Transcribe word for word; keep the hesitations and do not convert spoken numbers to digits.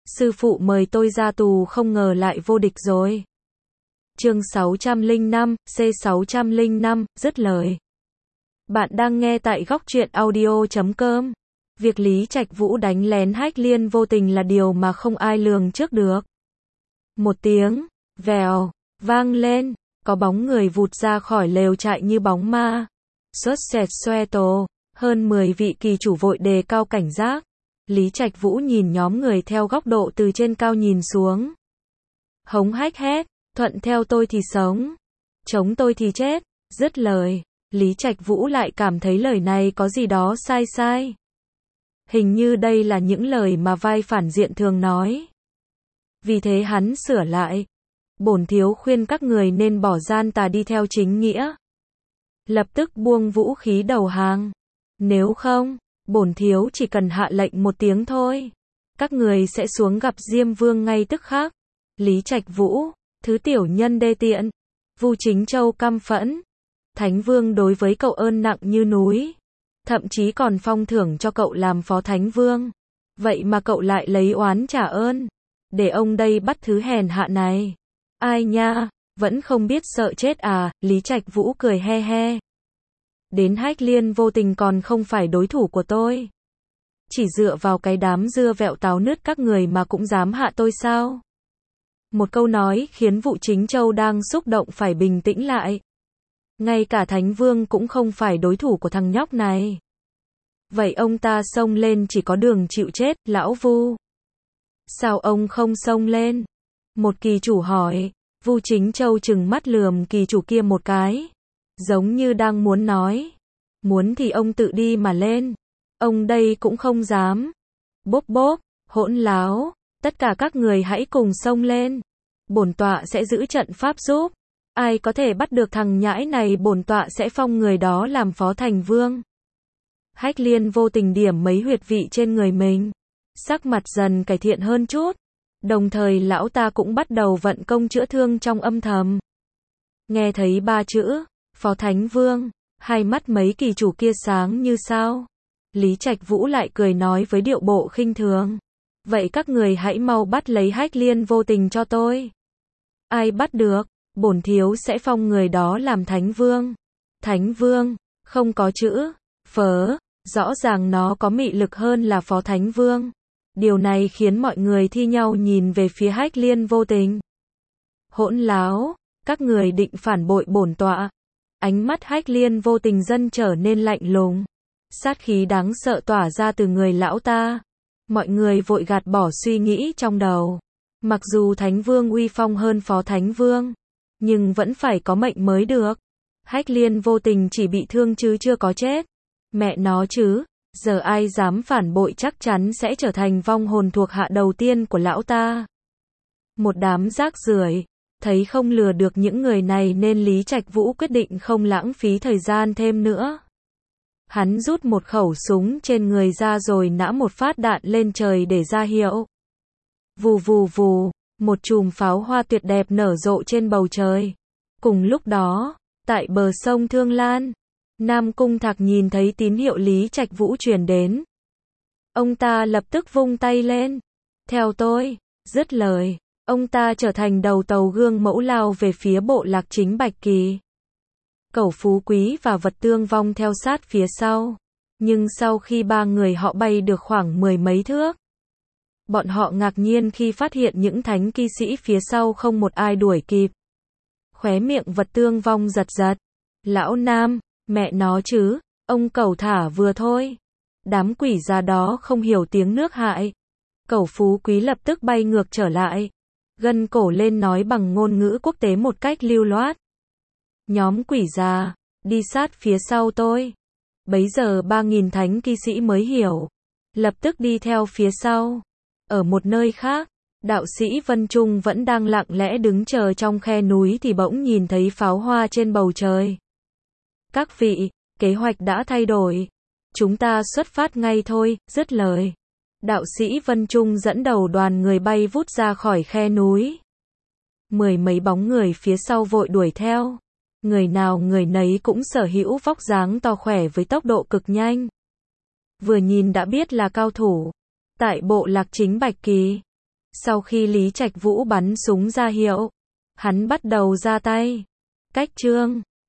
sư phụ mời tôi ra tù không ngờ lại vô địch rồi. Chương sáu trăm lẻ năm, C sáu trăm lẻ năm, dứt lời. Bạn đang nghe tại góc truyện audio chấm com. Việc Lý Trạch Vũ đánh lén Hách Liên vô tình là điều mà không ai lường trước được. Một tiếng, vèo, vang lên, có bóng người vụt ra khỏi lều trại như bóng ma. Sốt sẹt xoe tổ, hơn mười vị kỳ chủ vội đề cao cảnh giác. Lý Trạch Vũ nhìn nhóm người theo góc độ từ trên cao nhìn xuống. Hống hách hét, thuận theo tôi thì sống, chống tôi thì chết, dứt lời. Lý Trạch Vũ lại cảm thấy lời này có gì đó sai sai. Hình như đây là những lời mà vai phản diện thường nói. Vì thế hắn sửa lại. Bổn thiếu khuyên các người nên bỏ gian tà đi theo chính nghĩa. Lập tức buông vũ khí đầu hàng. Nếu không, bổn thiếu chỉ cần hạ lệnh một tiếng thôi. Các người sẽ xuống gặp Diêm Vương ngay tức khắc. Lý Trạch Vũ, thứ tiểu nhân đê tiện. Vu Chính Châu căm phẫn. Thánh Vương đối với cậu ơn nặng như núi. Thậm chí còn phong thưởng cho cậu làm phó Thánh Vương. Vậy mà cậu lại lấy oán trả ơn. Để ông đây bắt thứ hèn hạ này. Ai nha, vẫn không biết sợ chết à, Lý Trạch Vũ cười he he. Đến Hách Liên vô tình còn không phải đối thủ của tôi. Chỉ dựa vào cái đám dưa vẹo táo nứt các người mà cũng dám hạ tôi sao? Một câu nói khiến Vụ Chính Châu đang xúc động phải bình tĩnh lại. Ngay cả Thánh Vương cũng không phải đối thủ của thằng nhóc này. Vậy ông ta xông lên chỉ có đường chịu chết, lão Vu. Sao ông không xông lên? Một kỳ chủ hỏi. Vu Chính Châu trừng mắt lườm kỳ chủ kia một cái. Giống như đang muốn nói. Muốn thì ông tự đi mà lên. Ông đây cũng không dám. Bốp bốp, hỗn láo. Tất cả các người hãy cùng xông lên. Bổn tọa sẽ giữ trận pháp giúp. Ai có thể bắt được thằng nhãi này bổn tọa sẽ phong người đó làm phó thành vương. Hách Liên vô tình điểm mấy huyệt vị trên người mình. Sắc mặt dần cải thiện hơn chút. Đồng thời lão ta cũng bắt đầu vận công chữa thương trong âm thầm. Nghe thấy ba chữ, phó Thánh Vương, hai mắt mấy kỳ chủ kia sáng như sao. Lý Trạch Vũ lại cười nói với điệu bộ khinh thường. Vậy các người hãy mau bắt lấy Hách Liên vô tình cho tôi. Ai bắt được, bổn thiếu sẽ phong người đó làm Thánh Vương. Thánh Vương, không có chữ phớ, rõ ràng nó có mị lực hơn là phó Thánh Vương. Điều này khiến mọi người thi nhau nhìn về phía Hách Liên vô tình. Hỗn láo, các người định phản bội bổn tọa. Ánh mắt Hách Liên vô tình dần trở nên lạnh lùng. Sát khí đáng sợ tỏa ra từ người lão ta. Mọi người vội gạt bỏ suy nghĩ trong đầu. Mặc dù Thánh Vương uy phong hơn phó Thánh Vương, nhưng vẫn phải có mệnh mới được. Hách Liên vô tình chỉ bị thương chứ chưa có chết. Mẹ nó chứ, giờ ai dám phản bội chắc chắn sẽ trở thành vong hồn thuộc hạ đầu tiên của lão ta. Một đám rác rưởi. Thấy không lừa được những người này nên Lý Trạch Vũ quyết định không lãng phí thời gian thêm nữa. Hắn rút một khẩu súng trên người ra rồi nã một phát đạn lên trời để ra hiệu. Vù vù vù, một chùm pháo hoa tuyệt đẹp nở rộ trên bầu trời. Cùng lúc đó, tại bờ sông Thương Lan, Nam Cung Thạc nhìn thấy tín hiệu Lý Trạch Vũ truyền đến. Ông ta lập tức vung tay lên. Theo tôi, dứt lời, ông ta trở thành đầu tàu gương mẫu lao về phía bộ lạc chính Bạch Kỳ. Cẩu Phú Quý và Vật Tương Vong theo sát phía sau. Nhưng sau khi ba người họ bay được khoảng mười mấy thước, bọn họ ngạc nhiên khi phát hiện những thánh kỵ sĩ phía sau không một ai đuổi kịp. Khóe miệng Vật Tương Vong giật giật. Lão Nam, mẹ nó chứ, ông cẩu thả vừa thôi. Đám quỷ già đó không hiểu tiếng nước hại. Cẩu Phú Quý lập tức bay ngược trở lại. Gân cổ lên nói bằng ngôn ngữ quốc tế một cách lưu loát. Nhóm quỷ già, đi sát phía sau tôi. Bấy giờ ba nghìn thánh kỵ sĩ mới hiểu. Lập tức đi theo phía sau. Ở một nơi khác, đạo sĩ Vân Trung vẫn đang lặng lẽ đứng chờ trong khe núi thì bỗng nhìn thấy pháo hoa trên bầu trời. Các vị, kế hoạch đã thay đổi. Chúng ta xuất phát ngay thôi, dứt lời. Đạo sĩ Vân Trung dẫn đầu đoàn người bay vút ra khỏi khe núi. Mười mấy bóng người phía sau vội đuổi theo. Người nào người nấy cũng sở hữu vóc dáng to khỏe với tốc độ cực nhanh. Vừa nhìn đã biết là cao thủ. Tại bộ lạc chính Bạch Kỳ, Sau khi Lý Trạch Vũ bắn súng ra hiệu, hắn bắt đầu ra tay. Cách chương